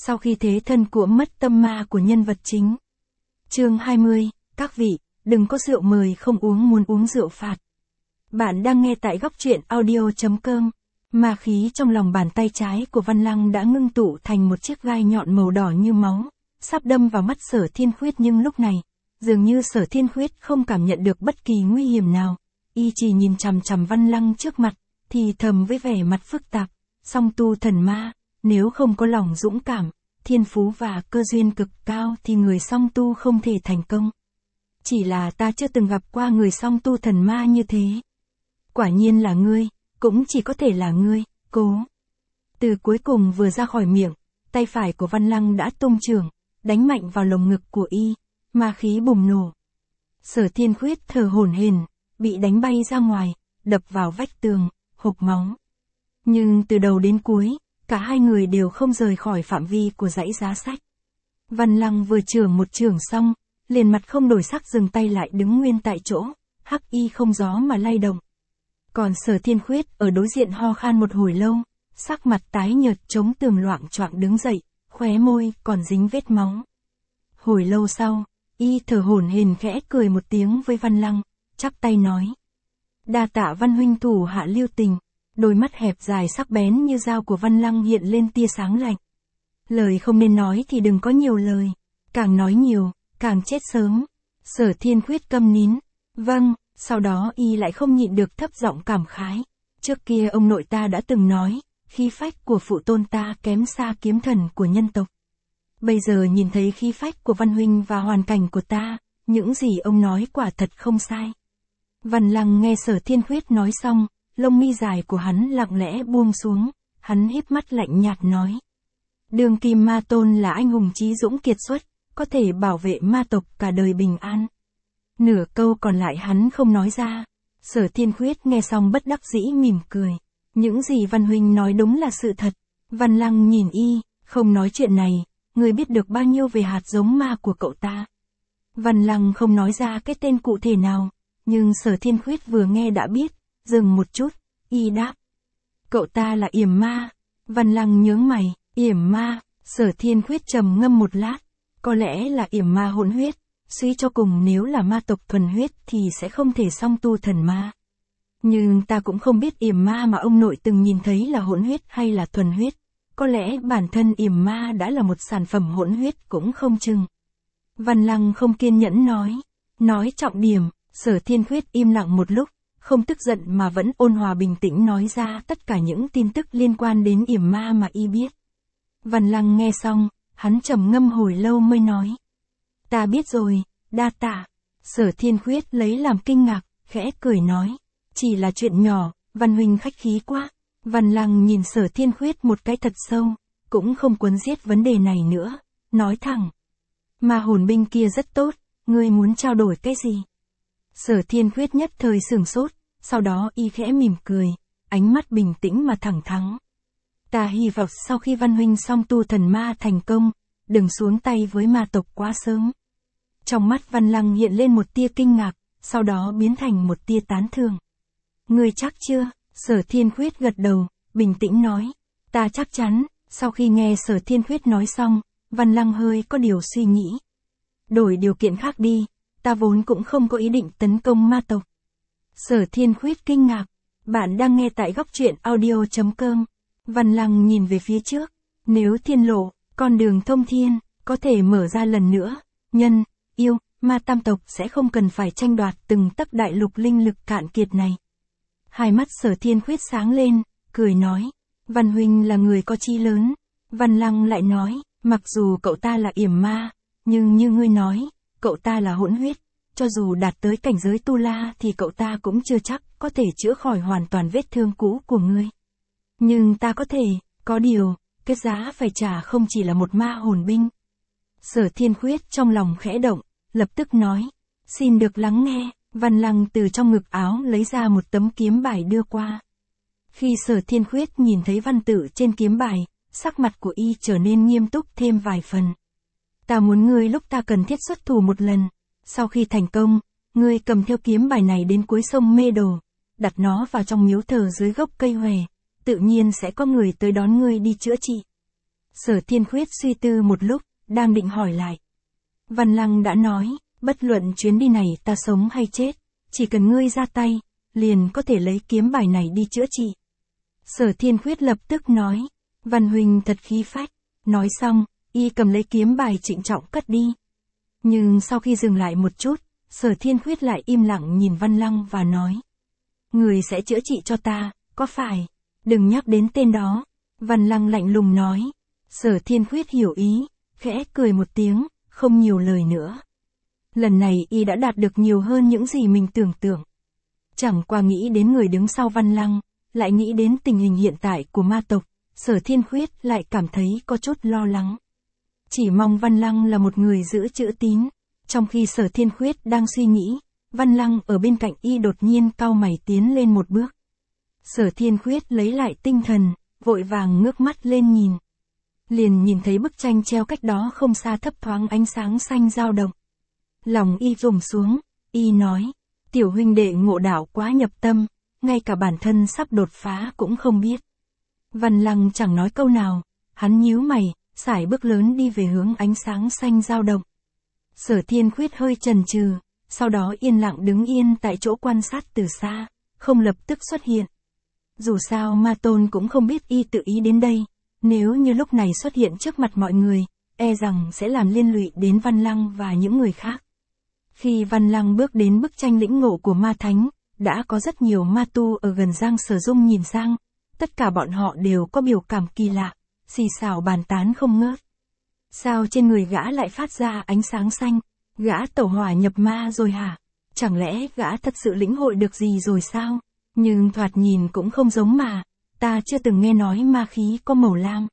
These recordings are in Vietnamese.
sau khi thế thân của mất tâm ma của nhân vật chính. Chương 20, các vị, đừng có rượu mời không uống muốn uống rượu phạt. Bạn đang nghe tại góc truyện audio.com. Ma khí trong lòng bàn tay trái của Văn Lăng đã ngưng tụ thành một chiếc gai nhọn màu đỏ như máu, sắp đâm vào mắt Sở Thiên Khuyết, nhưng lúc này, dường như Sở Thiên Khuyết không cảm nhận được bất kỳ nguy hiểm nào, y chỉ nhìn chằm chằm Văn Lăng trước mặt, thì thầm với vẻ mặt phức tạp, song tu thần ma, nếu không có lòng dũng cảm, thiên phú và cơ duyên cực cao thì người song tu không thể thành công. Chỉ là ta chưa từng gặp qua người song tu thần ma như thế. Quả nhiên là ngươi, cũng chỉ có thể là ngươi, Cố. Từ cuối cùng vừa ra khỏi miệng, tay phải của Văn Lăng đã tung chưởng, đánh mạnh vào lồng ngực của y, ma khí bùng nổ. Sở Thiên Khuyết thở hổn hển, bị đánh bay ra ngoài, đập vào vách tường, hộc máu. Nhưng từ đầu đến cuối, cả hai người đều không rời khỏi phạm vi của dãy giá sách. Văn Lăng vừa chưởng một chưởng xong, liền mặt không đổi sắc dừng tay lại đứng nguyên tại chỗ, hắc y không gió mà lay động. Còn Sở Thiên Khuyết ở đối diện ho khan một hồi lâu, sắc mặt tái nhợt chống tường loạng choạng đứng dậy, khóe môi còn dính vết máu. Hồi lâu sau, y thở hổn hển khẽ cười một tiếng với Văn Lăng, chắp tay nói: "Đa tạ Văn huynh thủ hạ lưu tình." Đôi mắt hẹp dài sắc bén như dao của Văn Lăng hiện lên tia sáng lạnh. Lời không nên nói thì đừng có nhiều lời, càng nói nhiều, càng chết sớm. Sở Thiên Khuyết câm nín. Vâng, sau đó y lại không nhịn được thấp giọng cảm khái. Trước kia ông nội ta đã từng nói, khí phách của phụ tôn ta kém xa kiếm thần của nhân tộc. Bây giờ nhìn thấy khí phách của Văn huynh và hoàn cảnh của ta, những gì ông nói quả thật không sai. Văn Lăng nghe Sở Thiên Khuyết nói xong, lông mi dài của hắn lặng lẽ buông xuống, hắn híp mắt lạnh nhạt nói: "Đường Kim Ma Tôn là anh hùng chí dũng kiệt xuất, có thể bảo vệ ma tộc cả đời bình an." Nửa câu còn lại hắn không nói ra. Sở Thiên Khuyết nghe xong bất đắc dĩ mỉm cười. Những gì Văn huynh nói đúng là sự thật. Văn Lăng nhìn y, không nói chuyện này, ngươi biết được bao nhiêu về hạt giống ma của cậu ta? Văn Lăng không nói ra cái tên cụ thể nào, nhưng Sở Thiên Khuyết vừa nghe đã biết, dừng một chút, y đáp: "Cậu ta là yểm ma." Văn Lăng nhướng mày, yểm ma. Sở Thiên Khuyết trầm ngâm một lát, có lẽ là yểm ma hỗn huyết, suy cho cùng nếu là ma tộc thuần huyết thì sẽ không thể song tu thần ma. Nhưng ta cũng không biết yểm ma mà ông nội từng nhìn thấy là hỗn huyết hay là thuần huyết, có lẽ bản thân yểm ma đã là một sản phẩm hỗn huyết cũng không chừng. Văn Lăng không kiên nhẫn nói trọng điểm. Sở Thiên Khuyết im lặng một lúc, không tức giận mà vẫn ôn hòa bình tĩnh nói ra tất cả những tin tức liên quan đến yểm ma mà y biết. Văn Lăng nghe xong, hắn trầm ngâm hồi lâu mới nói: "Ta biết rồi, đa tạ." Sở Thiên Khuyết lấy làm kinh ngạc, khẽ cười nói: "Chỉ là chuyện nhỏ, Văn huynh khách khí quá." Văn Lăng nhìn Sở Thiên Khuyết một cái thật sâu, cũng không quấn giết vấn đề này nữa, nói thẳng: "Ma hồn binh kia rất tốt, ngươi muốn trao đổi cái gì?" Sở Thiên Khuyết nhất thời sửng sốt, sau đó y khẽ mỉm cười, ánh mắt bình tĩnh mà thẳng thắn: "Ta hy vọng sau khi Văn huynh song tu thần ma thành công, đừng xuống tay với ma tộc quá sớm." Trong mắt Văn Lăng hiện lên một tia kinh ngạc, sau đó biến thành một tia tán thưởng. "Ngươi chắc chưa?" Sở Thiên Khuyết gật đầu, bình tĩnh nói: "Ta chắc chắn." Sau khi nghe Sở Thiên Khuyết nói xong, Văn Lăng hơi có điều suy nghĩ. "Đổi điều kiện khác đi, ta vốn cũng không có ý định tấn công ma tộc." Sở Thiên Khuyết kinh ngạc. Bạn đang nghe tại góc truyện audio.com. Văn Lăng nhìn về phía trước. Nếu thiên lộ, con đường thông thiên, có thể mở ra lần nữa, nhân, yêu, ma tam tộc sẽ không cần phải tranh đoạt từng tấc đại lục linh lực cạn kiệt này. Hai mắt Sở Thiên Khuyết sáng lên, cười nói: "Văn huynh là người có chí lớn." Văn Lăng lại nói: "Mặc dù cậu ta là yểm ma, nhưng như ngươi nói, cậu ta là hỗn huyết. Cho dù đạt tới cảnh giới tu la thì cậu ta cũng chưa chắc có thể chữa khỏi hoàn toàn vết thương cũ của ngươi. Nhưng ta có thể, có điều, cái giá phải trả không chỉ là một ma hồn binh." Sở Thiên Khuyết trong lòng khẽ động, lập tức nói: "Xin được lắng nghe." Văn Lăng từ trong ngực áo lấy ra một tấm kiếm bài đưa qua. Khi Sở Thiên Khuyết nhìn thấy văn tự trên kiếm bài, sắc mặt của y trở nên nghiêm túc thêm vài phần. "Ta muốn ngươi lúc ta cần thiết xuất thủ một lần. Sau khi thành công, ngươi cầm theo kiếm bài này đến cuối sông Mê Đồ, đặt nó vào trong miếu thờ dưới gốc cây hòe, tự nhiên sẽ có người tới đón ngươi đi chữa trị." Sở Thiên Khuyết suy tư một lúc, đang định hỏi lại. Văn Lăng đã nói, bất luận chuyến đi này ta sống hay chết, chỉ cần ngươi ra tay, liền có thể lấy kiếm bài này đi chữa trị. Sở Thiên Khuyết lập tức nói, Văn huynh thật khí phách. Nói xong, y cầm lấy kiếm bài trịnh trọng cất đi. Nhưng sau khi dừng lại một chút, Sở Thiên Khuyết lại im lặng nhìn Văn Lăng và nói. Người sẽ chữa trị cho ta, có phải? Đừng nhắc đến tên đó. Văn Lăng lạnh lùng nói. Sở Thiên Khuyết hiểu ý, khẽ cười một tiếng, không nhiều lời nữa. Lần này y đã đạt được nhiều hơn những gì mình tưởng tượng. Chẳng qua nghĩ đến người đứng sau Văn Lăng, lại nghĩ đến tình hình hiện tại của ma tộc, Sở Thiên Khuyết lại cảm thấy có chút lo lắng. Chỉ mong Văn Lăng là một người giữ chữ tín. Trong khi Sở Thiên Khuyết đang suy nghĩ, Văn Lăng ở bên cạnh y đột nhiên cau mày tiến lên một bước. Sở Thiên Khuyết lấy lại tinh thần, vội vàng ngước mắt lên nhìn. Liền nhìn thấy bức tranh treo cách đó không xa thấp thoáng ánh sáng xanh dao động. Lòng y rùng xuống, y nói, tiểu huynh đệ ngộ đạo quá nhập tâm, ngay cả bản thân sắp đột phá cũng không biết. Văn Lăng chẳng nói câu nào, hắn nhíu mày, sải bước lớn đi về hướng ánh sáng xanh dao động. Sở Thiên Khuyết hơi chần chừ, sau đó yên lặng đứng yên tại chỗ quan sát từ xa, không lập tức xuất hiện. Dù sao Ma Tôn cũng không biết y tự ý đến đây, nếu như lúc này xuất hiện trước mặt mọi người, e rằng sẽ làm liên lụy đến Văn Lăng và những người khác. Khi Văn Lăng bước đến bức tranh lĩnh ngộ của Ma Thánh, đã có rất nhiều ma tu ở gần Giang Sở Dung nhìn sang, tất cả bọn họ đều có biểu cảm kỳ lạ, xì xào bàn tán không ngớt. Sao trên người gã lại phát ra ánh sáng xanh? Gã tẩu hỏa nhập ma rồi hả? Chẳng lẽ gã thật sự lĩnh hội được gì rồi sao? Nhưng thoạt nhìn cũng không giống mà, ta chưa từng nghe nói ma khí có màu lam.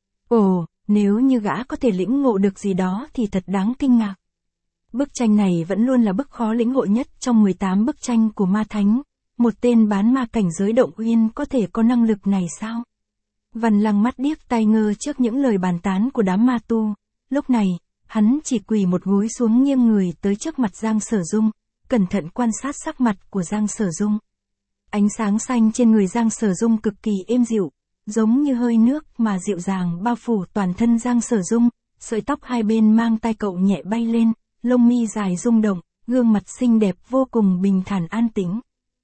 Ồ, nếu như gã có thể lĩnh ngộ được gì đó thì thật đáng kinh ngạc. Bức tranh này vẫn luôn là bức khó lĩnh hội nhất trong 18 bức tranh của Ma Thánh. Một tên bán ma cảnh giới động uyên có thể có năng lực này sao? Văn Lăng mắt điếc tai ngơ trước những lời bàn tán của đám ma tu. Lúc này, hắn chỉ quỳ một gối xuống nghiêng người tới trước mặt Giang Sở Dung, cẩn thận quan sát sắc mặt của Giang Sở Dung. Ánh sáng xanh trên người Giang Sở Dung cực kỳ êm dịu, giống như hơi nước mà dịu dàng bao phủ toàn thân Giang Sở Dung, sợi tóc hai bên mang tai cậu nhẹ bay lên, lông mi dài rung động, gương mặt xinh đẹp vô cùng bình thản an tĩnh.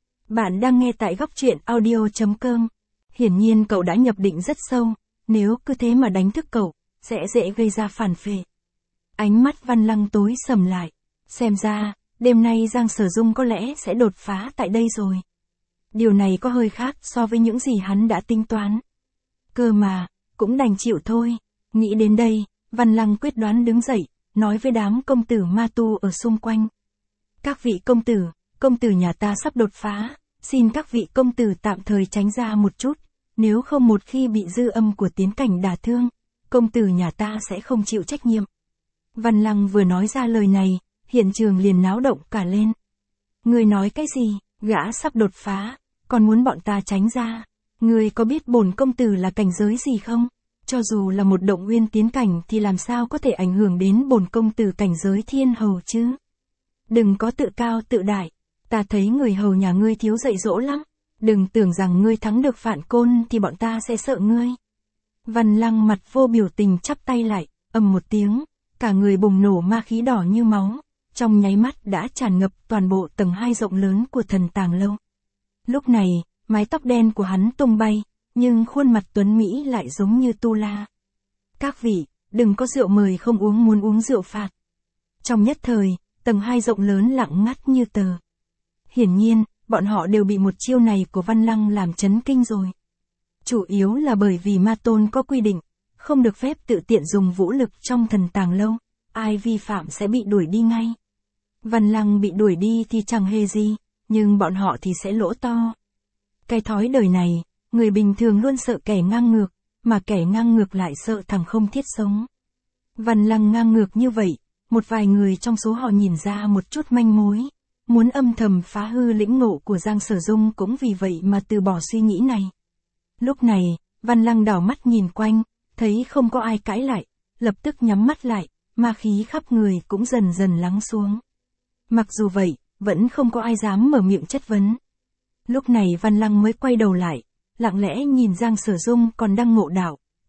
Bạn đang nghe tại góc truyện audio.com. Hiển nhiên cậu đã nhập định rất sâu, nếu cứ thế mà đánh thức cậu, sẽ dễ gây ra phản phệ. Ánh mắt Văn Lăng tối sầm lại, xem ra, đêm nay Giang Sở Dung có lẽ sẽ đột phá tại đây rồi. Điều này có hơi khác so với những gì hắn đã tính toán. Cơ mà, cũng đành chịu thôi. Nghĩ đến đây, Văn Lăng quyết đoán đứng dậy, nói với đám công tử ma tu ở xung quanh. Các vị công tử nhà ta sắp đột phá, xin các vị công tử tạm thời tránh ra một chút, nếu không một khi bị dư âm của tiến cảnh đả thương, công tử nhà ta sẽ không chịu trách nhiệm. Văn Lăng vừa nói ra lời này, hiện trường liền náo động cả lên. Người nói cái gì, gã sắp đột phá, còn muốn bọn ta tránh ra. Người có biết bổn công tử là cảnh giới gì không? Cho dù là một động uyên tiến cảnh thì làm sao có thể ảnh hưởng đến bổn công tử cảnh giới thiên hầu chứ? Đừng có tự cao tự đại, ta thấy người hầu nhà ngươi thiếu dạy dỗ lắm. Đừng tưởng rằng ngươi thắng được Phạn Côn thì bọn ta sẽ sợ ngươi. Văn Lăng mặt vô biểu tình chắp tay lại, ầm một tiếng, cả người bùng nổ ma khí đỏ như máu, trong nháy mắt đã tràn ngập toàn bộ tầng 2 rộng lớn của Thần Tàng Lâu. Lúc này, mái tóc đen của hắn tung bay, nhưng khuôn mặt tuấn Mỹ lại giống như tu la. Các vị, đừng có rượu mời không uống muốn uống rượu phạt. Trong nhất thời, tầng 2 rộng lớn lặng ngắt như tờ. Hiển nhiên, bọn họ đều bị một chiêu này của Văn Lăng làm chấn kinh rồi. Chủ yếu là bởi vì Ma Tôn có quy định, không được phép tự tiện dùng vũ lực trong Thần Tàng Lâu, ai vi phạm sẽ bị đuổi đi ngay. Văn Lăng bị đuổi đi thì chẳng hề gì, nhưng bọn họ thì sẽ lỗ to. Cái thói đời này, người bình thường luôn sợ kẻ ngang ngược, mà kẻ ngang ngược lại sợ thằng không thiết sống. Văn Lăng ngang ngược như vậy, một vài người trong số họ nhìn ra một chút manh mối, muốn âm thầm phá hư lĩnh ngộ của Giang Sở Dung cũng vì vậy mà từ bỏ suy nghĩ này. Lúc này, Văn Lăng đảo mắt nhìn quanh, thấy không có ai cãi lại, lập tức nhắm mắt lại, ma khí khắp người cũng dần dần lắng xuống. Mặc dù vậy, vẫn không có ai dám mở miệng chất vấn. Lúc này Văn Lăng mới quay đầu lại, lặng lẽ nhìn Giang Sở Dung còn đang ngộ đạo,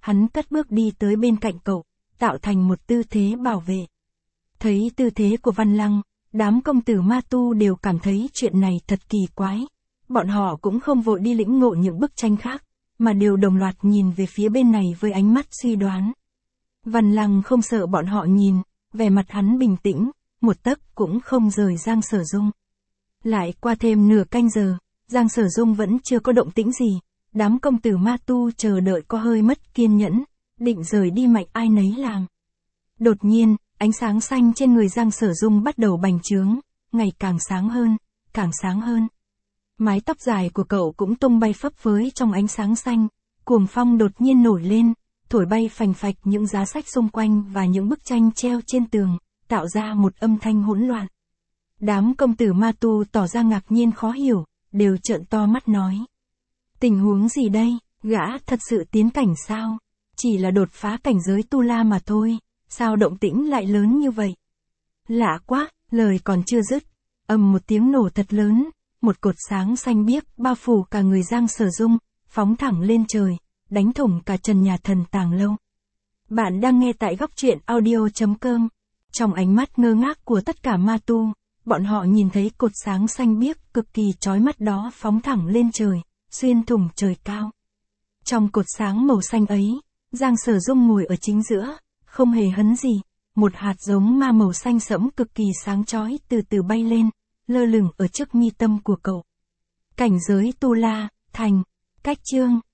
hắn cất bước đi tới bên cạnh cậu, tạo thành một tư thế bảo vệ. Thấy tư thế của Văn Lăng, đám công tử ma tu đều cảm thấy chuyện này thật kỳ quái. Bọn họ cũng không vội đi lĩnh ngộ những bức tranh khác, mà đều đồng loạt nhìn về phía bên này với ánh mắt suy đoán. Văn Lăng không sợ bọn họ nhìn, vẻ mặt hắn bình tĩnh, một tấc cũng không rời Giang Sở Dung. Lại qua thêm nửa canh giờ, Giang Sở Dung vẫn chưa có động tĩnh gì, đám công tử ma tu chờ đợi có hơi mất kiên nhẫn, định rời đi mạnh ai nấy làm. Đột nhiên, ánh sáng xanh trên người Giang Sở Dung bắt đầu bành trướng, ngày càng sáng hơn, càng sáng hơn. Mái tóc dài của cậu cũng tung bay phấp phới trong ánh sáng xanh, cuồng phong đột nhiên nổi lên, thổi bay phành phạch những giá sách xung quanh và những bức tranh treo trên tường, tạo ra một âm thanh hỗn loạn. Đám công tử ma tu tỏ ra ngạc nhiên khó hiểu, đều trợn to mắt nói. Tình huống gì đây, gã thật sự tiến cảnh sao? Chỉ là đột phá cảnh giới tu la mà thôi, sao động tĩnh lại lớn như vậy? Lạ quá, lời còn chưa dứt, ầm một tiếng nổ thật lớn, một cột sáng xanh biếc bao phủ cả người Giang Sở Dung, phóng thẳng lên trời, đánh thủng cả trần nhà Thần Tàng Lâu. Bạn đang nghe tại góc truyện audio.com. Trong ánh mắt ngơ ngác của tất cả ma tu, bọn họ nhìn thấy cột sáng xanh biếc cực kỳ chói mắt đó phóng thẳng lên trời, xuyên thủng trời cao. Trong cột sáng màu xanh ấy, Giang Sở Dung ngồi ở chính giữa, không hề hấn gì, một hạt giống ma màu xanh sẫm cực kỳ sáng chói từ từ bay lên, lơ lửng ở trước mi tâm của cậu. Cảnh giới tu la, thành, cách chương.